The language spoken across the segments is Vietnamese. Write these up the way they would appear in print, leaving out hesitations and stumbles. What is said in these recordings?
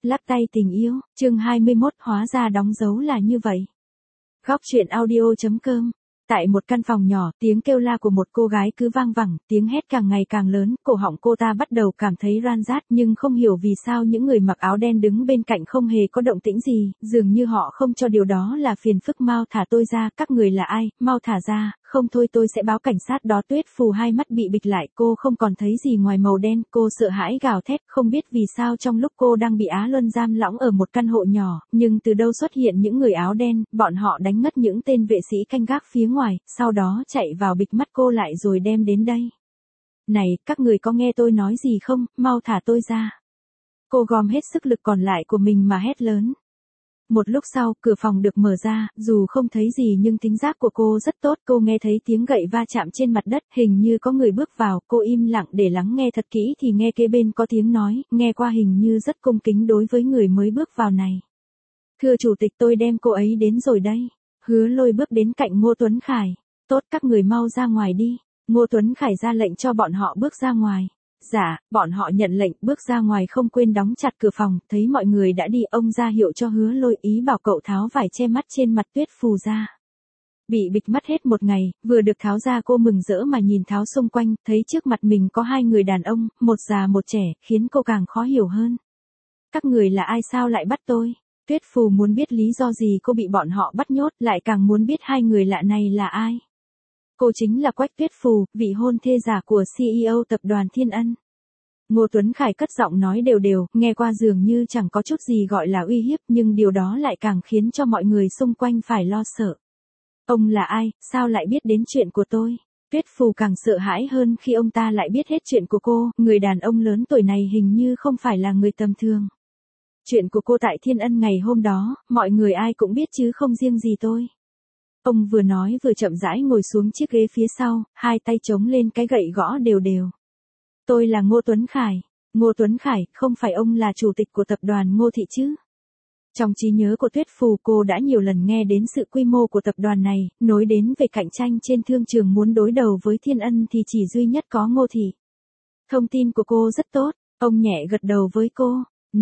Lắc tay tình yêu, chương 21 hóa ra đóng dấu là như vậy. Góc truyện audio.com. Tại một căn phòng nhỏ, tiếng kêu la của một cô gái cứ vang vẳng, tiếng hét càng ngày càng lớn, cổ họng cô ta bắt đầu cảm thấy ran rát nhưng không hiểu vì sao những người mặc áo đen đứng bên cạnh không hề có động tĩnh gì, dường như họ không cho điều đó là phiền phức. Mau thả tôi ra, các người là ai, mau thả ra, không thôi tôi sẽ báo cảnh sát đó. Tuyết Phù hai mắt bị bịt lại, cô không còn thấy gì ngoài màu đen, cô sợ hãi gào thét, không biết vì sao trong lúc cô đang bị Á Luân giam lỏng ở một căn hộ nhỏ, nhưng từ đâu xuất hiện những người áo đen, bọn họ đánh ngất những tên vệ sĩ canh gác phía ngoài, sau đó chạy vào bịt mắt cô lại rồi đem đến đây. Này, các người có nghe tôi nói gì không, mau thả tôi ra. Cô gom hết sức lực còn lại của mình mà hét lớn. Một lúc sau, cửa phòng được mở ra, dù không thấy gì nhưng thính giác của cô rất tốt, cô nghe thấy tiếng gậy va chạm trên mặt đất, hình như có người bước vào, cô im lặng để lắng nghe thật kỹ thì nghe kế bên có tiếng nói, nghe qua hình như rất cung kính đối với người mới bước vào này. Thưa chủ tịch, tôi đem cô ấy đến rồi đây. Hứa Lôi bước đến cạnh Ngô Tuấn Khải. Tốt, các người mau ra ngoài đi. Ngô Tuấn Khải ra lệnh cho bọn họ bước ra ngoài. Dạ, bọn họ nhận lệnh bước ra ngoài không quên đóng chặt cửa phòng, thấy mọi người đã đi, ông ra hiệu cho Hứa Lôi, ý bảo cậu tháo vải che mắt trên mặt Tuyết Phù ra. Bị bịt mắt hết một ngày, vừa được tháo ra cô mừng rỡ mà nhìn tháo xung quanh, thấy trước mặt mình có hai người đàn ông, một già một trẻ, khiến cô càng khó hiểu hơn. Các người là ai, sao lại bắt tôi? Tuyết Phù muốn biết lý do gì cô bị bọn họ bắt nhốt, lại càng muốn biết hai người lạ này là ai. Cô chính là Quách Tuyết Phù, vị hôn thê giả của CEO tập đoàn Thiên Ân. Ngô Tuấn Khải cất giọng nói đều đều, nghe qua dường như chẳng có chút gì gọi là uy hiếp, nhưng điều đó lại càng khiến cho mọi người xung quanh phải lo sợ. Ông là ai, sao lại biết đến chuyện của tôi? Tuyết Phù càng sợ hãi hơn khi ông ta lại biết hết chuyện của cô, người đàn ông lớn tuổi này hình như không phải là người tầm thường. Chuyện của cô tại Thiên Ân ngày hôm đó, mọi người ai cũng biết chứ không riêng gì tôi. Ông vừa nói vừa chậm rãi ngồi xuống chiếc ghế phía sau, hai tay chống lên cái gậy gõ đều đều. Tôi là Ngô Tuấn Khải. Ngô Tuấn Khải, không phải ông là chủ tịch của tập đoàn Ngô Thị chứ? Trong trí nhớ của Tuyết Phù, cô đã nhiều lần nghe đến sự quy mô của tập đoàn này, nói đến về cạnh tranh trên thương trường muốn đối đầu với Thiên Ân thì chỉ duy nhất có Ngô Thị. Thông tin của cô rất tốt, ông nhẹ gật đầu với cô.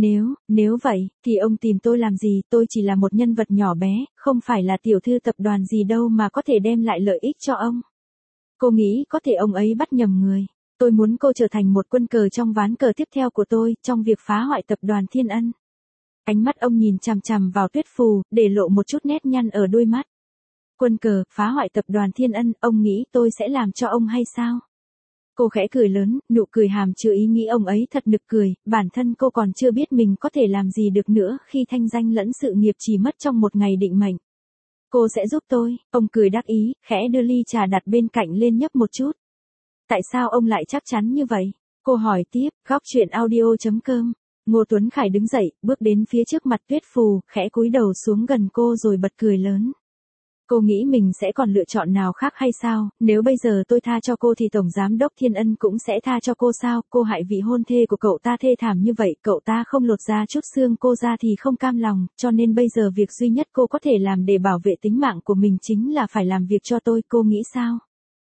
Nếu vậy, thì ông tìm tôi làm gì, tôi chỉ là một nhân vật nhỏ bé, không phải là tiểu thư tập đoàn gì đâu mà có thể đem lại lợi ích cho ông. Cô nghĩ có thể ông ấy bắt nhầm người. Tôi muốn cô trở thành một quân cờ trong ván cờ tiếp theo của tôi, trong việc phá hoại tập đoàn Thiên Ân. Ánh mắt ông nhìn chằm chằm vào Tuyết Phù, để lộ một chút nét nhăn ở đôi mắt. Quân cờ, phá hoại tập đoàn Thiên Ân, ông nghĩ tôi sẽ làm cho ông hay sao? Cô khẽ cười lớn, nụ cười hàm chứa ý nghĩ ông ấy thật nực cười, bản thân cô còn chưa biết mình có thể làm gì được nữa khi thanh danh lẫn sự nghiệp chỉ mất trong một ngày định mệnh. Cô sẽ giúp tôi, ông cười đắc ý, khẽ đưa ly trà đặt bên cạnh lên nhấp một chút. Tại sao ông lại chắc chắn như vậy? Cô hỏi tiếp, góc truyện audio.com. Ngô Tuấn Khải đứng dậy, bước đến phía trước mặt Tuyết Phù, khẽ cúi đầu xuống gần cô rồi bật cười lớn. Cô nghĩ mình sẽ còn lựa chọn nào khác hay sao, nếu bây giờ tôi tha cho cô thì Tổng Giám đốc Thiên Ân cũng sẽ tha cho cô sao, cô hại vị hôn thê của cậu ta thê thảm như vậy, cậu ta không lột ra chút xương cô ra thì không cam lòng, cho nên bây giờ việc duy nhất cô có thể làm để bảo vệ tính mạng của mình chính là phải làm việc cho tôi, cô nghĩ sao?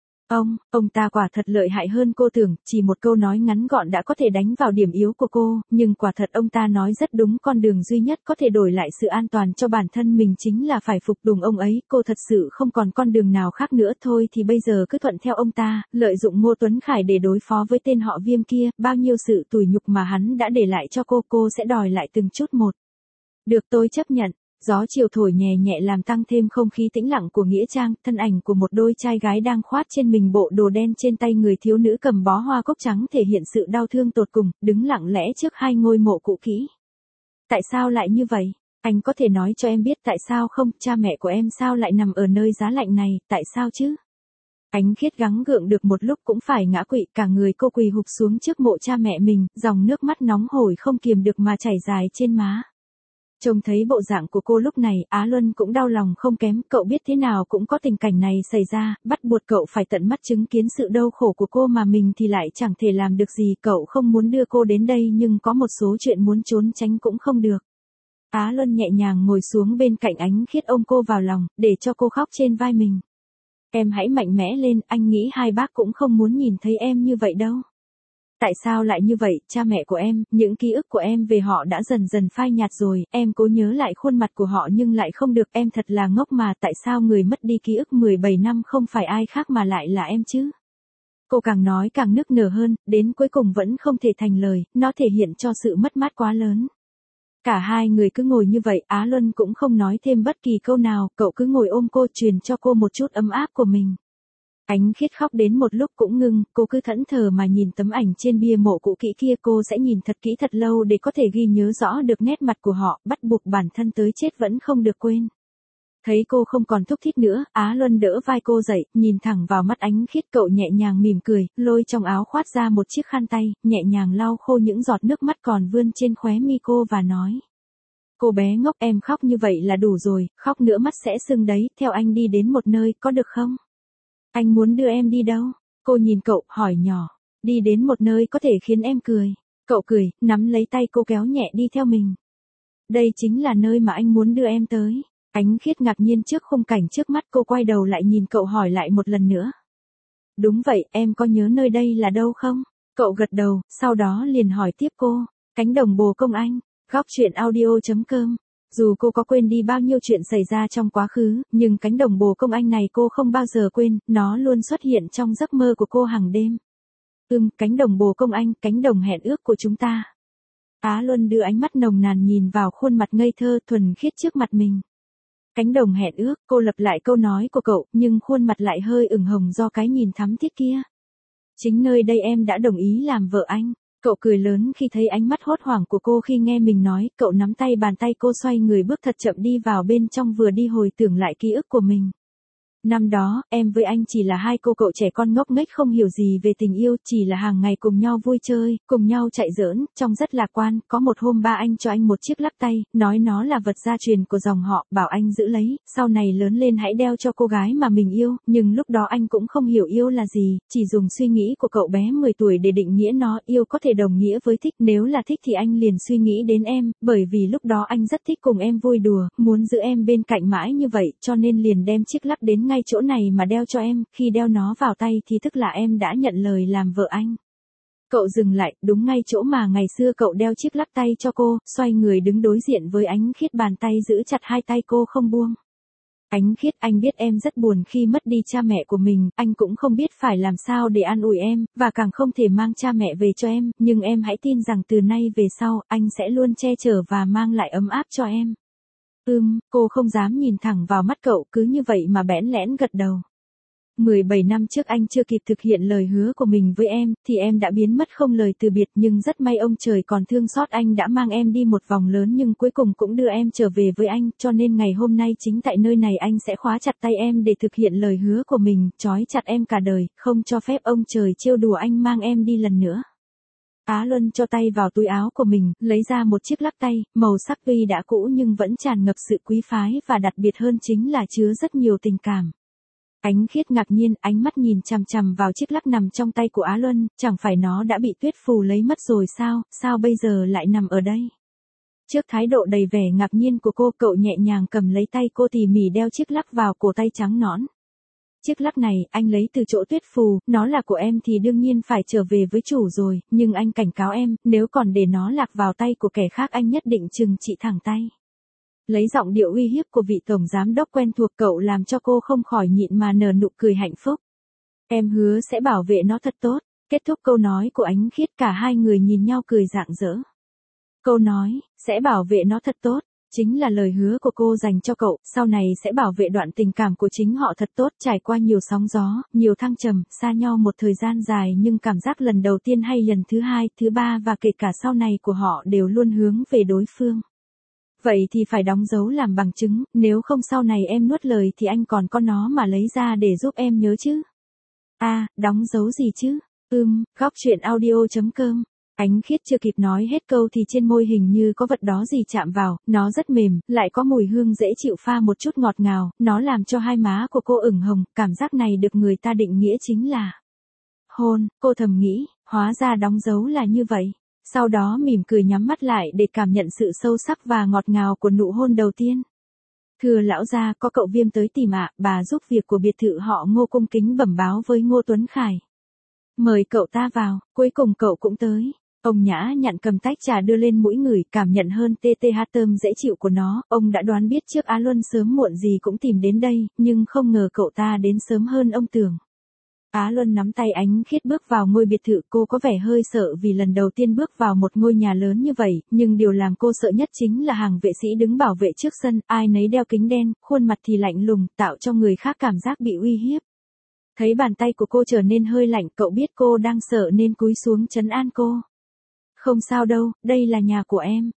Ông ta quả thật lợi hại hơn cô tưởng, chỉ một câu nói ngắn gọn đã có thể đánh vào điểm yếu của cô, nhưng quả thật ông ta nói rất đúng, con đường duy nhất có thể đổi lại sự an toàn cho bản thân mình chính là phải phục tùng ông ấy, cô thật sự không còn con đường nào khác nữa, thôi thì bây giờ cứ thuận theo ông ta, lợi dụng Ngô Tuấn Khải để đối phó với tên họ Viêm kia, bao nhiêu sự tủi nhục mà hắn đã để lại cho cô sẽ đòi lại từng chút một. Được, tôi chấp nhận. Gió chiều thổi nhẹ nhẹ làm tăng thêm không khí tĩnh lặng của nghĩa trang, thân ảnh của một đôi trai gái đang khoát trên mình bộ đồ đen, trên tay người thiếu nữ cầm bó hoa cúc trắng thể hiện sự đau thương tột cùng, đứng lặng lẽ trước hai ngôi mộ cũ kỹ. Tại sao lại như vậy? Anh có thể nói cho em biết tại sao không, cha mẹ của em sao lại nằm ở nơi giá lạnh này, tại sao chứ? Ánh Khiết gắng gượng được một lúc cũng phải ngã quỵ, cả người cô quỳ hụp xuống trước mộ cha mẹ mình, dòng nước mắt nóng hổi không kiềm được mà chảy dài trên má. Trông thấy bộ dạng của cô lúc này, Á Luân cũng đau lòng không kém, cậu biết thế nào cũng có tình cảnh này xảy ra, bắt buộc cậu phải tận mắt chứng kiến sự đau khổ của cô mà mình thì lại chẳng thể làm được gì, cậu không muốn đưa cô đến đây nhưng có một số chuyện muốn trốn tránh cũng không được. Á Luân nhẹ nhàng ngồi xuống bên cạnh Ánh Khiết, ôm cô vào lòng, để cho cô khóc trên vai mình. Em hãy mạnh mẽ lên, anh nghĩ hai bác cũng không muốn nhìn thấy em như vậy đâu. Tại sao lại như vậy, cha mẹ của em, những ký ức của em về họ đã dần dần phai nhạt rồi, em cố nhớ lại khuôn mặt của họ nhưng lại không được, em thật là ngốc mà, tại sao người mất đi ký ức 17 năm không phải ai khác mà lại là em chứ? Cô càng nói càng nức nở hơn, đến cuối cùng vẫn không thể thành lời, nó thể hiện cho sự mất mát quá lớn. Cả hai người cứ ngồi như vậy, Á Luân cũng không nói thêm bất kỳ câu nào, cậu cứ ngồi ôm cô truyền cho cô một chút ấm áp của mình. Ánh Khiết khóc đến một lúc cũng ngưng, cô cứ thẫn thờ mà nhìn tấm ảnh trên bia mộ cũ kỹ kia, cô sẽ nhìn thật kỹ thật lâu để có thể ghi nhớ rõ được nét mặt của họ, bắt buộc bản thân tới chết vẫn không được quên. Thấy cô không còn thúc thiết nữa, Á Luân đỡ vai cô dậy, nhìn thẳng vào mắt Ánh Khiết, cậu nhẹ nhàng mỉm cười, lôi trong áo khoát ra một chiếc khăn tay, nhẹ nhàng lau khô những giọt nước mắt còn vươn trên khóe mi cô và nói. Cô bé ngốc, em khóc như vậy là đủ rồi, khóc nữa mắt sẽ sưng đấy, theo anh đi đến một nơi, có được không? Anh muốn đưa em đi đâu? Cô nhìn cậu, hỏi nhỏ. Đi đến một nơi có thể khiến em cười. Cậu cười, nắm lấy tay cô kéo nhẹ đi theo mình. Đây chính là nơi mà anh muốn đưa em tới. Ánh Khiết ngạc nhiên trước khung cảnh trước mắt, cô quay đầu lại nhìn cậu hỏi lại một lần nữa. Đúng vậy, em có nhớ nơi đây là đâu không? Cậu gật đầu, sau đó liền hỏi tiếp cô. Cánh đồng bồ công anh. Góc truyện audio.com. Dù cô có quên đi bao nhiêu chuyện xảy ra trong quá khứ, nhưng cánh đồng bồ công anh này cô không bao giờ quên, nó luôn xuất hiện trong giấc mơ của cô hàng đêm. Cánh đồng bồ công anh, cánh đồng hẹn ước của chúng ta. Á Luân đưa ánh mắt nồng nàn nhìn vào khuôn mặt ngây thơ thuần khiết trước mặt mình. Cánh đồng hẹn ước, cô lặp lại câu nói của cậu, nhưng khuôn mặt lại hơi ửng hồng do cái nhìn thắm thiết kia. Chính nơi đây em đã đồng ý làm vợ anh. Cậu cười lớn khi thấy ánh mắt hốt hoảng của cô khi nghe mình nói, cậu nắm tay bàn tay cô xoay người bước thật chậm đi vào bên trong vừa đi hồi tưởng lại ký ức của mình. Năm đó, em với anh chỉ là hai cô cậu trẻ con ngốc nghếch không hiểu gì về tình yêu, chỉ là hàng ngày cùng nhau vui chơi, cùng nhau chạy giỡn, trông rất lạc quan, có một hôm ba anh cho anh một chiếc lắc tay, nói nó là vật gia truyền của dòng họ, bảo anh giữ lấy, sau này lớn lên hãy đeo cho cô gái mà mình yêu, nhưng lúc đó anh cũng không hiểu yêu là gì, chỉ dùng suy nghĩ của cậu bé 10 tuổi để định nghĩa nó, yêu có thể đồng nghĩa với thích, nếu là thích thì anh liền suy nghĩ đến em, bởi vì lúc đó anh rất thích cùng em vui đùa, muốn giữ em bên cạnh mãi như vậy, cho nên liền đem chiếc lắc đến ngay chỗ này mà đeo cho em, khi đeo nó vào tay thì tức là em đã nhận lời làm vợ anh. Cậu dừng lại, đúng ngay chỗ mà ngày xưa cậu đeo chiếc lắc tay cho cô, xoay người đứng đối diện với Ánh Khiết, bàn tay giữ chặt hai tay cô không buông. Ánh Khiết, anh biết em rất buồn khi mất đi cha mẹ của mình, anh cũng không biết phải làm sao để an ủi em, và càng không thể mang cha mẹ về cho em, nhưng em hãy tin rằng từ nay về sau, anh sẽ luôn che chở và mang lại ấm áp cho em. Cô không dám nhìn thẳng vào mắt cậu, cứ như vậy mà bẽn lẽn gật đầu. 17 năm trước anh chưa kịp thực hiện lời hứa của mình với em, thì em đã biến mất không lời từ biệt, nhưng rất may ông trời còn thương xót anh đã mang em đi một vòng lớn nhưng cuối cùng cũng đưa em trở về với anh, cho nên ngày hôm nay chính tại nơi này anh sẽ khóa chặt tay em để thực hiện lời hứa của mình, trói chặt em cả đời, không cho phép ông trời trêu đùa anh mang em đi lần nữa. Á Luân cho tay vào túi áo của mình, lấy ra một chiếc lắc tay, màu sắc tuy đã cũ nhưng vẫn tràn ngập sự quý phái và đặc biệt hơn chính là chứa rất nhiều tình cảm. Ánh Khiết ngạc nhiên, ánh mắt nhìn chằm chằm vào chiếc lắc nằm trong tay của Á Luân, chẳng phải nó đã bị tuyết phù lấy mất rồi sao bây giờ lại nằm ở đây? Trước thái độ đầy vẻ ngạc nhiên của cô, cậu nhẹ nhàng cầm lấy tay cô tỉ mỉ đeo chiếc lắc vào cổ tay trắng nõn. Chiếc lắc này, anh lấy từ chỗ tuyết phù, nó là của em thì đương nhiên phải trở về với chủ rồi, nhưng anh cảnh cáo em, nếu còn để nó lạc vào tay của kẻ khác anh nhất định trừng trị thẳng tay. Lấy giọng điệu uy hiếp của vị tổng giám đốc quen thuộc cậu làm cho cô không khỏi nhịn mà nở nụ cười hạnh phúc. Em hứa sẽ bảo vệ nó thật tốt. Kết thúc câu nói của Ánh Khiết, cả hai người nhìn nhau cười rạng rỡ. Câu nói, sẽ bảo vệ nó thật tốt, chính là lời hứa của cô dành cho cậu, sau này sẽ bảo vệ đoạn tình cảm của chính họ thật tốt, trải qua nhiều sóng gió, nhiều thăng trầm, xa nhau một thời gian dài nhưng cảm giác lần đầu tiên hay lần thứ hai, thứ ba và kể cả sau này của họ đều luôn hướng về đối phương. Vậy thì phải đóng dấu làm bằng chứng, nếu không sau này em nuốt lời thì anh còn có nó mà lấy ra để giúp em nhớ chứ. Đóng dấu gì chứ? Góc truyện audio.com. Ánh Khiết chưa kịp nói hết câu thì trên môi hình như có vật đó gì chạm vào, nó rất mềm, lại có mùi hương dễ chịu pha một chút ngọt ngào, nó làm cho hai má của cô ửng hồng, cảm giác này được người ta định nghĩa chính là hôn, cô thầm nghĩ, hóa ra đóng dấu là như vậy. Sau đó mỉm cười nhắm mắt lại để cảm nhận sự sâu sắc và ngọt ngào của nụ hôn đầu tiên. Thưa lão gia, có cậu Viêm tới tìm ạ, bà giúp việc của biệt thự họ Ngô cung kính bẩm báo với Ngô Tuấn Khải. Mời cậu ta vào, cuối cùng cậu cũng tới. Ông nhã nhặn cầm tách trà đưa lên mũi ngửi, cảm nhận hơn TTH thơm dễ chịu của nó, ông đã đoán biết trước Á Luân sớm muộn gì cũng tìm đến đây, nhưng không ngờ cậu ta đến sớm hơn ông tưởng. Á Luân nắm tay Ánh Khiết bước vào ngôi biệt thự, cô có vẻ hơi sợ vì lần đầu tiên bước vào một ngôi nhà lớn như vậy, nhưng điều làm cô sợ nhất chính là hàng vệ sĩ đứng bảo vệ trước sân, ai nấy đeo kính đen, khuôn mặt thì lạnh lùng, tạo cho người khác cảm giác bị uy hiếp. Thấy bàn tay của cô trở nên hơi lạnh, cậu biết cô đang sợ nên cúi xuống trấn an cô. Không sao đâu, đây là nhà của em.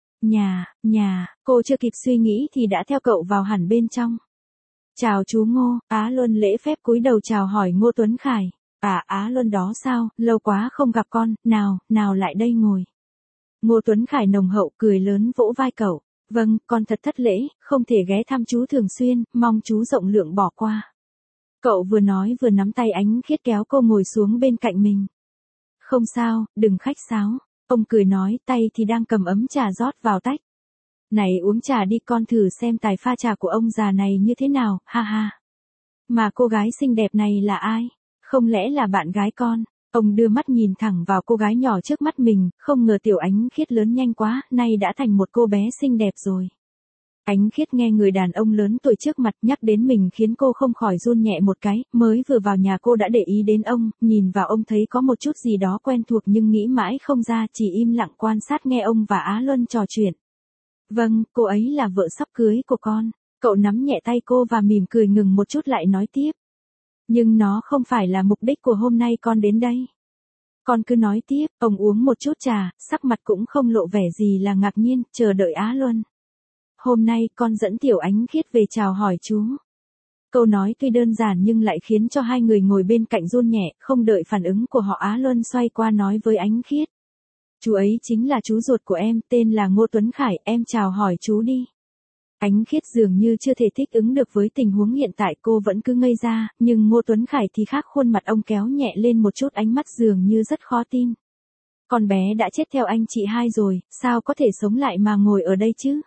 Nhà, cô chưa kịp suy nghĩ thì đã theo cậu vào hẳn bên trong. Chào chú Ngô, Á Luân lễ phép cúi đầu chào hỏi Ngô Tuấn Khải. À, Á Luân đó sao, lâu quá không gặp con, nào lại đây ngồi. Ngô Tuấn Khải nồng hậu cười lớn vỗ vai cậu. Vâng, con thật thất lễ, không thể ghé thăm chú thường xuyên, mong chú rộng lượng bỏ qua. Cậu vừa nói vừa nắm tay Ánh Khiết kéo cô ngồi xuống bên cạnh mình. Không sao, đừng khách sáo. Ông cười nói, tay thì đang cầm ấm trà rót vào tách. Này uống trà đi, con thử xem tài pha trà của ông già này như thế nào, ha ha. Mà cô gái xinh đẹp này là ai? Không lẽ là bạn gái con? Ông đưa mắt nhìn thẳng vào cô gái nhỏ trước mắt mình, không ngờ Tiểu Ánh Khiết lớn nhanh quá, nay đã thành một cô bé xinh đẹp rồi. Ánh Khiết nghe người đàn ông lớn tuổi trước mặt nhắc đến mình khiến cô không khỏi run nhẹ một cái, mới vừa vào nhà cô đã để ý đến ông, nhìn vào ông thấy có một chút gì đó quen thuộc nhưng nghĩ mãi không ra, chỉ im lặng quan sát nghe ông và Á Luân trò chuyện. Vâng, cô ấy là vợ sắp cưới của con. Cậu nắm nhẹ tay cô và mỉm cười, ngừng một chút lại nói tiếp. Nhưng nó không phải là mục đích của hôm nay con đến đây. Con cứ nói tiếp, ông uống một chút trà, sắc mặt cũng không lộ vẻ gì là ngạc nhiên, chờ đợi Á Luân. Hôm nay con dẫn Tiểu Ánh Khiết về chào hỏi chú. Câu nói tuy đơn giản nhưng lại khiến cho hai người ngồi bên cạnh run nhẹ, không đợi phản ứng của họ Á Luân xoay qua nói với Ánh Khiết. Chú ấy chính là chú ruột của em, tên là Ngô Tuấn Khải, em chào hỏi chú đi. Ánh Khiết dường như chưa thể thích ứng được với tình huống hiện tại, cô vẫn cứ ngây ra, nhưng Ngô Tuấn Khải thì khác, khuôn mặt ông kéo nhẹ lên một chút, ánh mắt dường như rất khó tin. Con bé đã chết theo anh chị hai rồi, sao có thể sống lại mà ngồi ở đây chứ?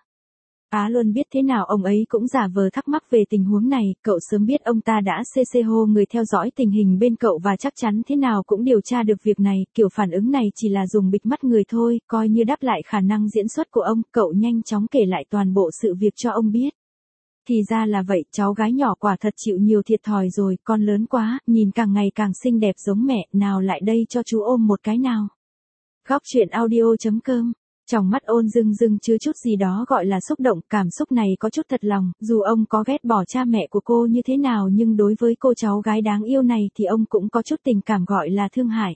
Á Luân biết thế nào ông ấy cũng giả vờ thắc mắc về tình huống này, cậu sớm biết ông ta đã hô người theo dõi tình hình bên cậu và chắc chắn thế nào cũng điều tra được việc này, kiểu phản ứng này chỉ là dùng bịt mắt người thôi, coi như đáp lại khả năng diễn xuất của ông, cậu nhanh chóng kể lại toàn bộ sự việc cho ông biết. Thì ra là vậy, cháu gái nhỏ quả thật chịu nhiều thiệt thòi rồi, con lớn quá, nhìn càng ngày càng xinh đẹp giống mẹ, nào lại đây cho chú ôm một cái nào. Góc truyện audio.com. Trong mắt Ôn Dưng Dưng chứa chút gì đó gọi là xúc động, cảm xúc này có chút thật lòng, dù ông có ghét bỏ cha mẹ của cô như thế nào nhưng đối với cô cháu gái đáng yêu này thì ông cũng có chút tình cảm gọi là thương hại.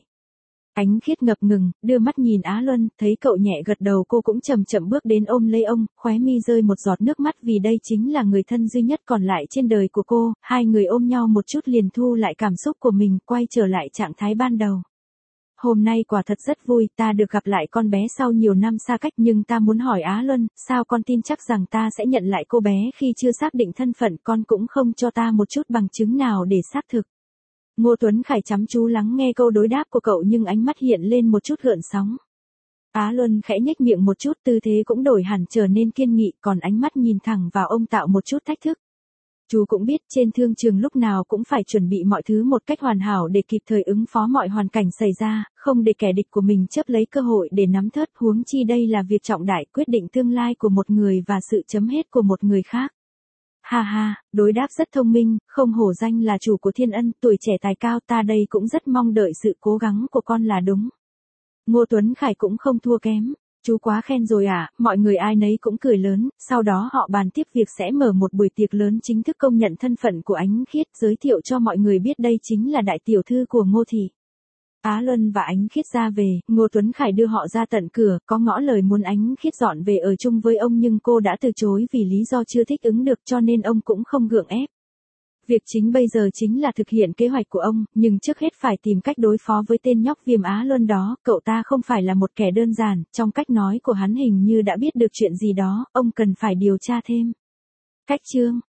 Ánh Khiết ngập ngừng, đưa mắt nhìn Á Luân, thấy cậu nhẹ gật đầu cô cũng chậm chậm bước đến ôm lấy ông, khóe mi rơi một giọt nước mắt vì đây chính là người thân duy nhất còn lại trên đời của cô, hai người ôm nhau một chút liền thu lại cảm xúc của mình, quay trở lại trạng thái ban đầu. Hôm nay quả thật rất vui, ta được gặp lại con bé sau nhiều năm xa cách, nhưng ta muốn hỏi Á Luân, sao con tin chắc rằng ta sẽ nhận lại cô bé khi chưa xác định thân phận, con cũng không cho ta một chút bằng chứng nào để xác thực. Ngô Tuấn Khải chăm chú lắng nghe câu đối đáp của cậu nhưng ánh mắt hiện lên một chút gợn sóng. Á Luân khẽ nhếch miệng một chút, tư thế cũng đổi hẳn trở nên kiên nghị, còn ánh mắt nhìn thẳng vào ông tạo một chút thách thức. Chú cũng biết trên thương trường lúc nào cũng phải chuẩn bị mọi thứ một cách hoàn hảo để kịp thời ứng phó mọi hoàn cảnh xảy ra, không để kẻ địch của mình chớp lấy cơ hội để nắm thớt, huống chi đây là việc trọng đại, quyết định tương lai của một người và sự chấm hết của một người khác. Ha ha, đối đáp rất thông minh, không hổ danh là chủ của Thiên Ân, tuổi trẻ tài cao, ta đây cũng rất mong đợi sự cố gắng của con là đúng. Ngô Tuấn Khải cũng không thua kém. Chú quá khen rồi ạ, mọi người ai nấy cũng cười lớn, sau đó họ bàn tiếp việc sẽ mở một buổi tiệc lớn chính thức công nhận thân phận của Ánh Khiết, giới thiệu cho mọi người biết đây chính là đại tiểu thư của Ngô thị. Á Luân và Ánh Khiết ra về, Ngô Tuấn Khải đưa họ ra tận cửa, có ngỏ lời muốn Ánh Khiết dọn về ở chung với ông nhưng cô đã từ chối vì lý do chưa thích ứng được cho nên ông cũng không gượng ép. Việc chính bây giờ chính là thực hiện kế hoạch của ông, nhưng trước hết phải tìm cách đối phó với tên nhóc Viêm Á Luân đó, cậu ta không phải là một kẻ đơn giản, trong cách nói của hắn hình như đã biết được chuyện gì đó, ông cần phải điều tra thêm. Cách chương